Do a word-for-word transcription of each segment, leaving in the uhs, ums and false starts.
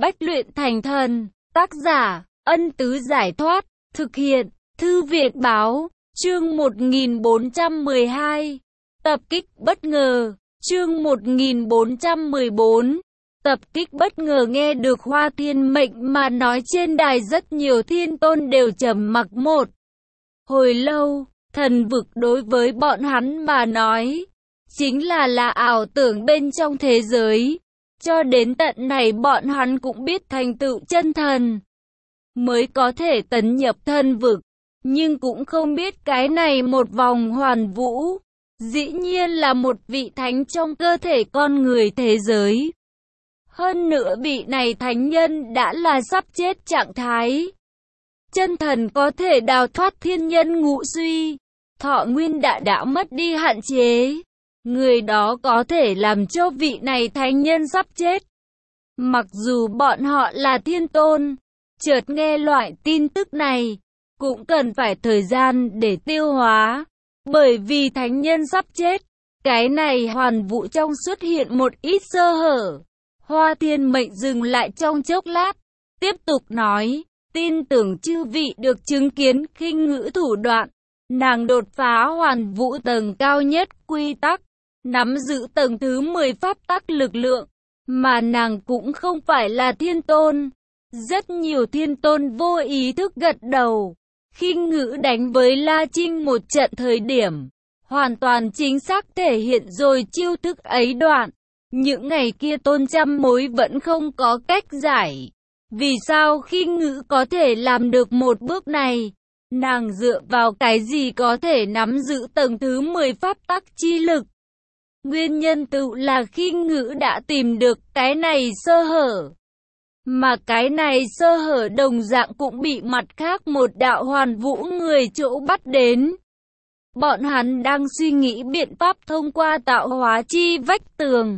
Bách luyện thành thần. Tác giả, Ân Tứ Giải Thoát. Thực hiện, Thư viện Báo. Chương một nghìn bốn trăm mười hai. Tập kích bất ngờ. Chương một nghìn bốn trăm mười bốn. Tập kích bất ngờ. Nghe được Hoa Thiên Mệnh mà nói trên đài, rất nhiều thiên tôn đều trầm mặc một hồi lâu. Thần vực đối với bọn hắn mà nói chính là là ảo tưởng bên trong thế giới. Cho đến tận này bọn hắn cũng biết thành tựu chân thần mới có thể tấn nhập thần vực, nhưng cũng không biết cái này một vòng hoàn vũ dĩ nhiên là một vị thánh trong cơ thể con người thế giới. Hơn nữa vị này thánh nhân đã là sắp chết trạng thái. Chân thần có thể đào thoát thiên nhân ngũ suy, thọ nguyên đã đã mất đi hạn chế. Người đó có thể làm cho vị này thánh nhân sắp chết. Mặc dù bọn họ là thiên tôn, chợt nghe loại tin tức này, cũng cần phải thời gian để tiêu hóa. Bởi vì thánh nhân sắp chết, cái này hoàn vũ trong xuất hiện một ít sơ hở. Hoa Thiên Mệnh dừng lại trong chốc lát, tiếp tục nói, tin tưởng chư vị được chứng kiến khinh ngữ thủ đoạn. Nàng đột phá hoàn vũ tầng cao nhất quy tắc, nắm giữ tầng thứ mười pháp tắc lực lượng, mà nàng cũng không phải là thiên tôn. Rất nhiều thiên tôn vô ý thức gật đầu. Khinh ngữ đánh với La Trinh một trận thời điểm, hoàn toàn chính xác thể hiện rồi chiêu thức ấy đoạn. Những ngày kia tôn trăm mối vẫn không có cách giải. Vì sao khinh ngữ có thể làm được một bước này? Nàng dựa vào cái gì có thể nắm giữ tầng thứ mười pháp tắc chi lực? Nguyên nhân tự là khinh ngữ đã tìm được cái này sơ hở. Mà cái này sơ hở đồng dạng cũng bị mặt khác một đạo hoàn vũ người chỗ bắt đến. Bọn hắn đang suy nghĩ biện pháp thông qua tạo hóa chi vách tường.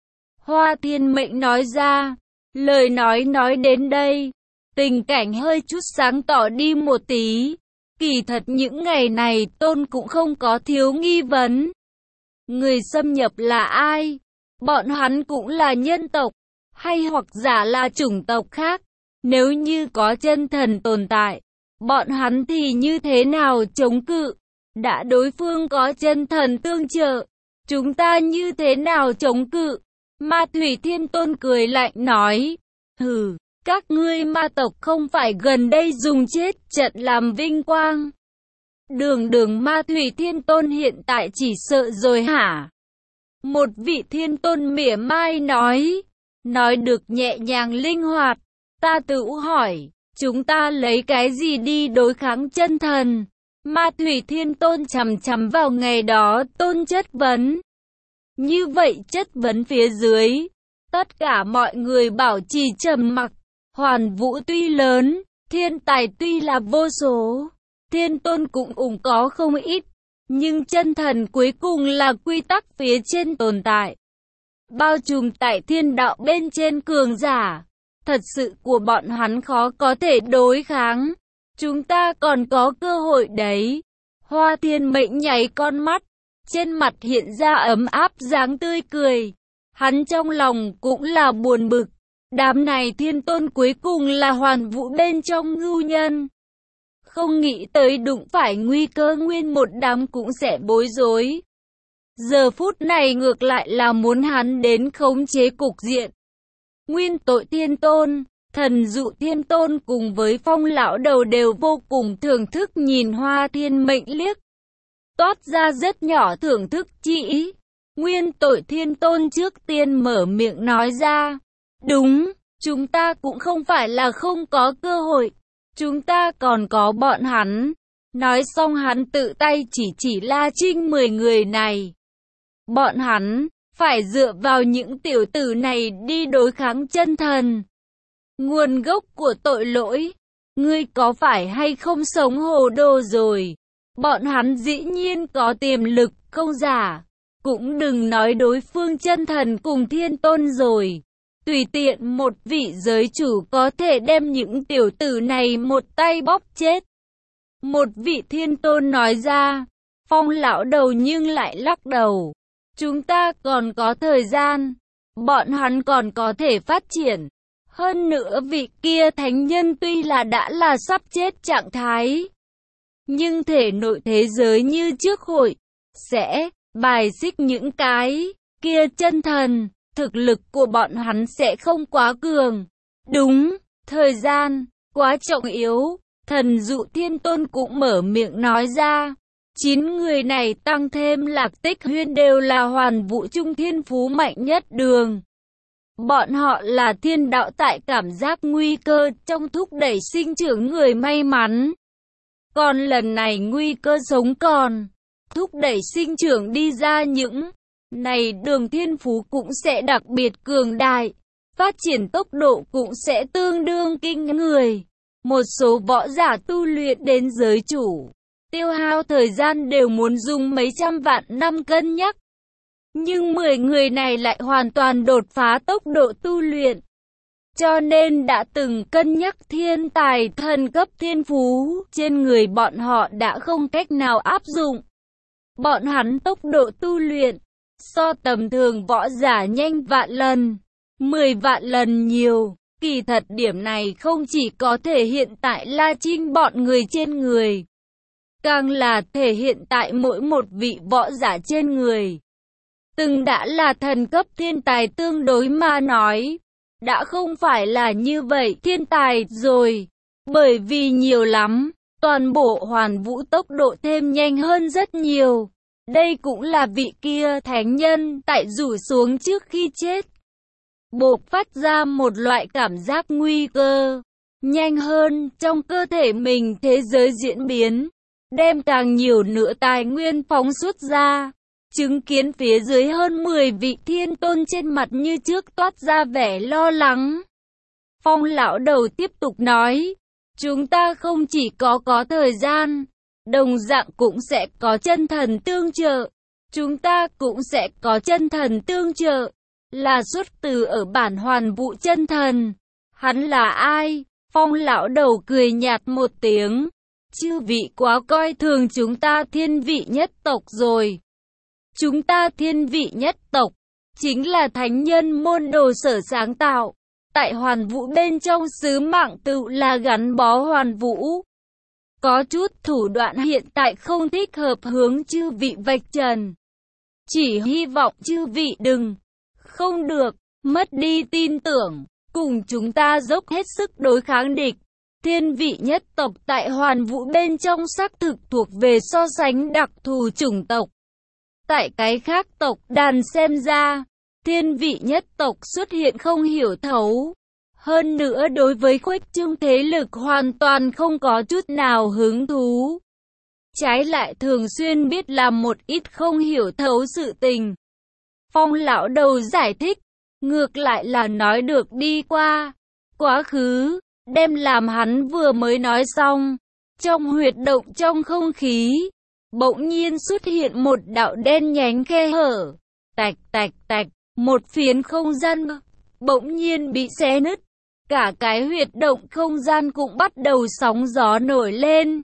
Hoa Thiên Mệnh nói ra, lời nói nói đến đây, tình cảnh hơi chút sáng tỏ đi một tí. Kỳ thật những ngày này tôn cũng không có thiếu nghi vấn. Người xâm nhập là ai? Bọn hắn cũng là nhân tộc, hay hoặc giả là chủng tộc khác? Nếu như có chân thần tồn tại, bọn hắn thì như thế nào chống cự? Đã đối phương có chân thần tương trợ, chúng ta như thế nào chống cự? Ma Thủy Thiên Tôn cười lạnh nói, hừ, các ngươi ma tộc không phải gần đây dùng chết trận làm vinh quang. Đường đường Ma Thủy Thiên Tôn hiện tại chỉ sợ rồi hả? Một vị thiên tôn mỉa mai nói, nói được nhẹ nhàng linh hoạt. Ta tự hỏi, chúng ta lấy cái gì đi đối kháng chân thần? Ma Thủy Thiên Tôn chằm chằm vào ngày đó tôn chất vấn. Như vậy chất vấn phía dưới, tất cả mọi người bảo trì trầm mặc. Hoàn vũ tuy lớn, thiên tài tuy là vô số, thiên tôn cũng ủng có không ít, nhưng chân thần cuối cùng là quy tắc phía trên tồn tại, bao trùm tại thiên đạo bên trên cường giả. Thật sự của bọn hắn khó có thể đối kháng. Chúng ta còn có cơ hội đấy. Hoa Thiên Mệnh nhảy con mắt, trên mặt hiện ra ấm áp dáng tươi cười. Hắn trong lòng cũng là buồn bực. Đám này thiên tôn cuối cùng là hoàn vũ bên trong ngưu nhân. Không nghĩ tới đụng phải nguy cơ, nguyên một đám cũng sẽ bối rối. Giờ phút này ngược lại là muốn hắn đến khống chế cục diện. Nguyên Tội Thiên Tôn, Thần Dụ Thiên Tôn cùng với Phong Lão Đầu đều vô cùng thưởng thức nhìn Hoa Thiên Mệnh liếc. Toát ra rất nhỏ thưởng thức chi ý. Nguyên Tội Thiên Tôn trước tiên mở miệng nói ra. Đúng, chúng ta cũng không phải là không có cơ hội. Chúng ta còn có bọn hắn. Nói xong hắn tự tay chỉ chỉ La Trinh mười người này. Bọn hắn phải dựa vào những tiểu tử này đi đối kháng chân thần. Nguồn gốc của tội lỗi, ngươi có phải hay không sống hồ đồ rồi? Bọn hắn dĩ nhiên có tiềm lực không giả. Cũng đừng nói đối phương chân thần cùng thiên tôn rồi. Tùy tiện một vị giới chủ có thể đem những tiểu tử này một tay bóp chết. Một vị thiên tôn nói ra. Phong Lão Đầu nhưng lại lắc đầu. Chúng ta còn có thời gian. Bọn hắn còn có thể phát triển. Hơn nữa vị kia thánh nhân tuy là đã là sắp chết trạng thái, nhưng thể nội thế giới như trước hội sẽ bài xích những cái kia chân thần, thực lực của bọn hắn sẽ không quá cường. Đúng, thời gian quá trọng yếu, Thần Dụ Thiên Tôn cũng mở miệng nói ra. Chín người này tăng thêm Lạc Tích Huyên đều là hoàn vũ trung thiên phú mạnh nhất đường. Bọn họ là thiên đạo tại cảm giác nguy cơ trong thúc đẩy sinh trưởng người may mắn. Còn lần này nguy cơ sống còn, thúc đẩy sinh trưởng đi ra những này đường thiên phú cũng sẽ đặc biệt cường đại. Phát triển tốc độ cũng sẽ tương đương kinh người. Một số võ giả tu luyện đến giới chủ, tiêu hao thời gian đều muốn dùng mấy trăm vạn năm cân nhắc. Nhưng mười người này lại hoàn toàn đột phá tốc độ tu luyện. Cho nên đã từng cân nhắc thiên tài thần cấp thiên phú, trên người bọn họ đã không cách nào áp dụng. Bọn hắn tốc độ tu luyện, so tầm thường võ giả nhanh vạn lần, mười vạn lần nhiều. Kỳ thật điểm này không chỉ có thể hiện tại La Trinh bọn người trên người, càng là thể hiện tại mỗi một vị võ giả trên người. Từng đã là thần cấp thiên tài tương đối mà nói, đã không phải là như vậy thiên tài rồi, bởi vì nhiều lắm, toàn bộ hoàn vũ tốc độ thêm nhanh hơn rất nhiều. Đây cũng là vị kia thánh nhân tại rủ xuống trước khi chết, bộc phát ra một loại cảm giác nguy cơ, nhanh hơn trong cơ thể mình thế giới diễn biến, đem càng nhiều nữa tài nguyên phóng xuất ra. Chứng kiến phía dưới hơn mười vị thiên tôn trên mặt như trước toát ra vẻ lo lắng. Phong lão đầu tiếp tục nói, chúng ta không chỉ có có thời gian, đồng dạng cũng sẽ có chân thần tương trợ. Chúng ta cũng sẽ có chân thần tương trợ, là xuất từ ở bản hoàn vũ chân thần. Hắn là ai? Phong lão đầu cười nhạt một tiếng, chư vị quá coi thường chúng ta thiên vị nhất tộc rồi. Chúng ta thiên vị nhất tộc, chính là thánh nhân môn đồ sở sáng tạo. Tại hoàn vũ bên trong sứ mạng tự là gắn bó hoàn vũ. Có chút thủ đoạn hiện tại không thích hợp hướng chư vị vạch trần. Chỉ hy vọng chư vị đừng, không được, mất đi tin tưởng, cùng chúng ta dốc hết sức đối kháng địch. Thiên vị nhất tộc tại hoàn vũ bên trong xác thực thuộc về so sánh đặc thù chủng tộc. Tại cái khác tộc đàn xem ra, thiên vị nhất tộc xuất hiện không hiểu thấu. Hơn nữa đối với khuếch trương thế lực hoàn toàn không có chút nào hứng thú. Trái lại thường xuyên biết làm một ít không hiểu thấu sự tình. Phong lão đầu giải thích, ngược lại là nói được đi qua, quá khứ, đem làm hắn vừa mới nói xong. Trong huyệt động trong không khí, bỗng nhiên xuất hiện một đạo đen nhánh khe hở. Tạch tạch tạch, một phiến không gian bỗng nhiên bị xé nứt. Cả cái huyệt động không gian cũng bắt đầu sóng gió nổi lên.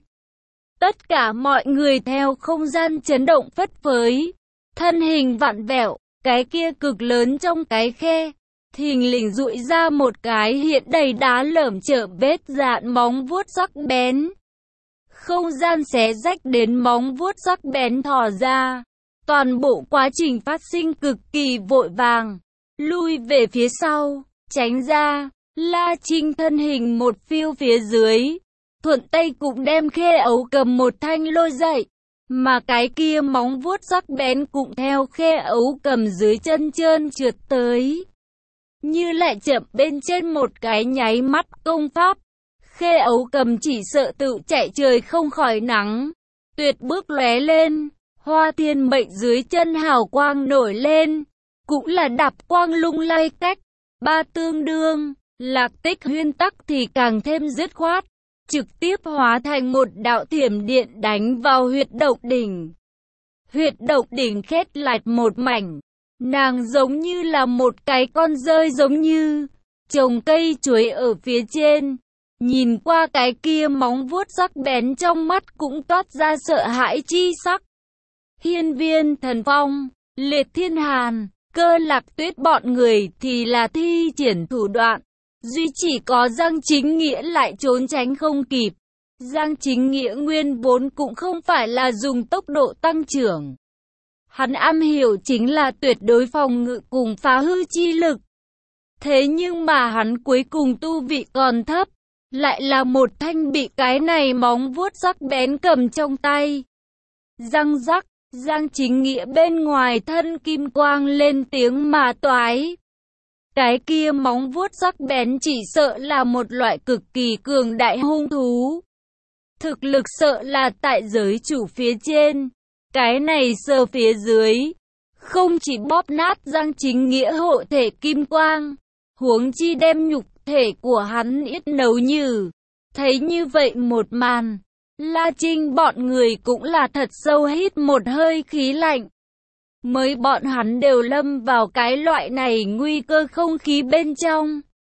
Tất cả mọi người theo không gian chấn động phất phới, thân hình vặn vẹo, cái kia cực lớn trong cái khe, thình lình dụi ra một cái hiện đầy đá lởm chởm vết dạn móng vuốt sắc bén. Không gian xé rách đến móng vuốt sắc bén thò ra. Toàn bộ quá trình phát sinh cực kỳ vội vàng, lui về phía sau, tránh ra. La Trinh thân hình một phiêu phía dưới, thuận tay cũng đem khe ấu cầm một thanh lôi dậy, mà cái kia móng vuốt sắc bén cũng theo khe ấu cầm dưới chân trơn trượt tới. Như lại chậm bên trên một cái nháy mắt công pháp, khe ấu cầm chỉ sợ tự chạy trời không khỏi nắng, tuyệt bước lóe lên, hoa thiên mệnh dưới chân hào quang nổi lên, cũng là đạp quang lung lay cách, ba tương đương. Lạc Tích Huyên tắc thì càng thêm dứt khoát, trực tiếp hóa thành một đạo thiểm điện đánh vào huyệt động đỉnh. Huyệt động đỉnh khét lạch một mảnh, nàng giống như là một cái con rơi giống như trồng cây chuối ở phía trên. Nhìn qua cái kia móng vuốt sắc bén trong mắt cũng toát ra sợ hãi chi sắc. Hiên Viên Thần Phong, Liệt Thiên Hàn, Cơ Lạc Tuyết bọn người thì là thi triển thủ đoạn. duy chỉ có Giang Chính Nghĩa lại trốn tránh không kịp. Giang Chính Nghĩa nguyên vốn cũng không phải là dùng tốc độ tăng trưởng. Hắn am hiểu chính là tuyệt đối phòng ngự cùng phá hư chi lực. Thế nhưng mà hắn cuối cùng tu vị còn thấp, lại là một thanh bị cái này móng vuốt sắc bén cầm trong tay. Răng rắc, Giang Chính Nghĩa bên ngoài thân kim quang lên tiếng mà toái. Cái kia móng vuốt sắc bén chỉ sợ là một loại cực kỳ cường đại hung thú. Thực lực sợ là tại giới chủ phía trên, cái này sờ phía dưới, không chỉ bóp nát Giang Chính Nghĩa hộ thể kim quang, huống chi đem nhục thể của hắn yết nấu nhừ. Thấy như vậy một màn, La Trinh bọn người cũng là thật sâu hít một hơi khí lạnh. Mới bọn hắn đều lâm vào cái loại này nguy cơ không khí bên trong.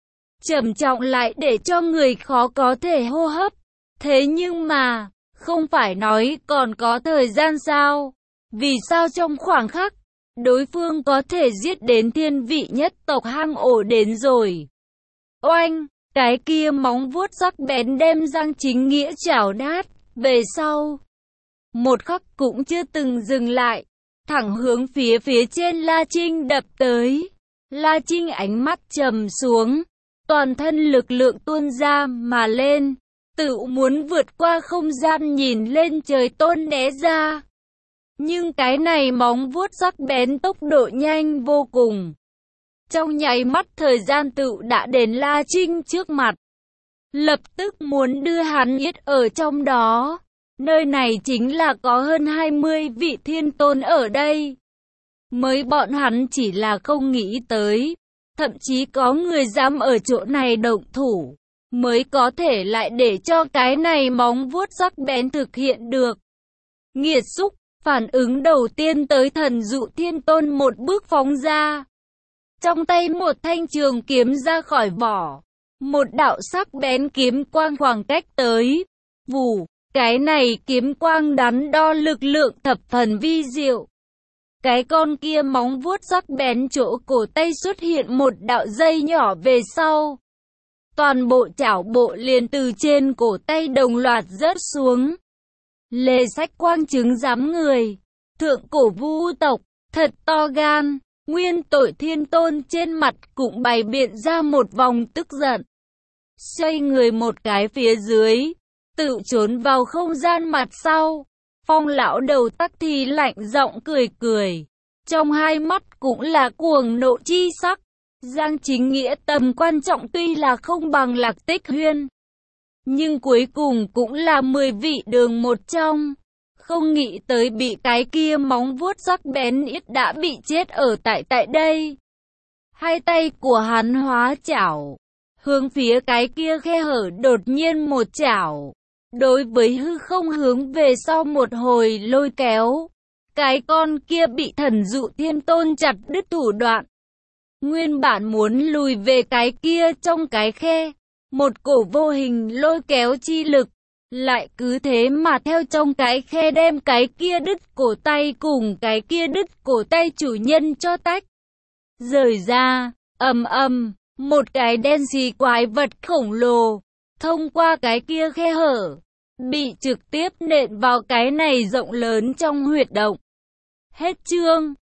Trầm trọng lại để cho người khó có thể hô hấp. Thế nhưng mà, không phải nói còn có thời gian sao? Vì sao trong khoảng khắc, đối phương có thể giết đến thiên vị nhất tộc hang ổ đến rồi? Oanh, cái kia móng vuốt sắc bén đem Giang Chính Nghĩa chảo nát, về sau. Một khắc cũng chưa từng dừng lại, thẳng hướng phía phía trên La Trinh đập tới. La Trinh ánh mắt trầm xuống, toàn thân lực lượng tuôn ra mà lên, tự muốn vượt qua không gian nhìn lên trời tôn né ra. Nhưng cái này móng vuốt sắc bén tốc độ nhanh vô cùng. Trong nháy mắt thời gian tự đã đến La Trinh trước mặt. Lập tức muốn đưa hắn yết ở trong đó. Nơi này chính là có hơn hai mươi vị thiên tôn ở đây. Mới bọn hắn chỉ là không nghĩ tới. Thậm chí có người dám ở chỗ này động thủ. Mới có thể lại để cho cái này móng vuốt sắc bén thực hiện được. Nghiệt xúc, phản ứng đầu tiên tới thần dụ thiên tôn một bước phóng ra. Trong tay một thanh trường kiếm ra khỏi vỏ. Một đạo sắc bén kiếm quang khoảng cách tới. Vù, cái này kiếm quang đắn đo lực lượng thập phần vi diệu. Cái con kia móng vuốt sắc bén chỗ cổ tay xuất hiện một đạo dây nhỏ về sau. Toàn bộ chảo bộ liền từ trên cổ tay đồng loạt rớt xuống. Lê Sách Quang chứng giám người. Thượng cổ vu tộc, thật to gan. Nguyên tội thiên tôn trên mặt cũng bày biện ra một vòng tức giận. Xoay người một cái phía dưới, tự trốn vào không gian mặt sau. Phong lão đầu tắc thì lạnh giọng cười cười. Trong hai mắt cũng là cuồng nộ chi sắc. Giang Chính Nghĩa tầm quan trọng tuy là không bằng Lạc Tích Huyên, nhưng cuối cùng cũng là mười vị đường một trong. Không nghĩ tới bị cái kia móng vuốt sắc bén ít đã bị chết ở tại tại đây. Hai tay của hắn hóa chảo, hướng phía cái kia khe hở đột nhiên một chảo. Đối với hư không hướng về sau một hồi lôi kéo. Cái con kia bị thần dụ thiên tôn chặt đứt thủ đoạn. Nguyên bản muốn lùi về cái kia trong cái khe. Một cổ vô hình lôi kéo chi lực. Lại cứ thế mà theo trong cái khe đem cái kia đứt cổ tay cùng cái kia đứt cổ tay chủ nhân cho tách. Rời ra, ầm ầm, một cái đen xì quái vật khổng lồ. Thông qua cái kia khe hở. Bị trực tiếp nện vào cái này rộng lớn trong huyệt động. Hết chương.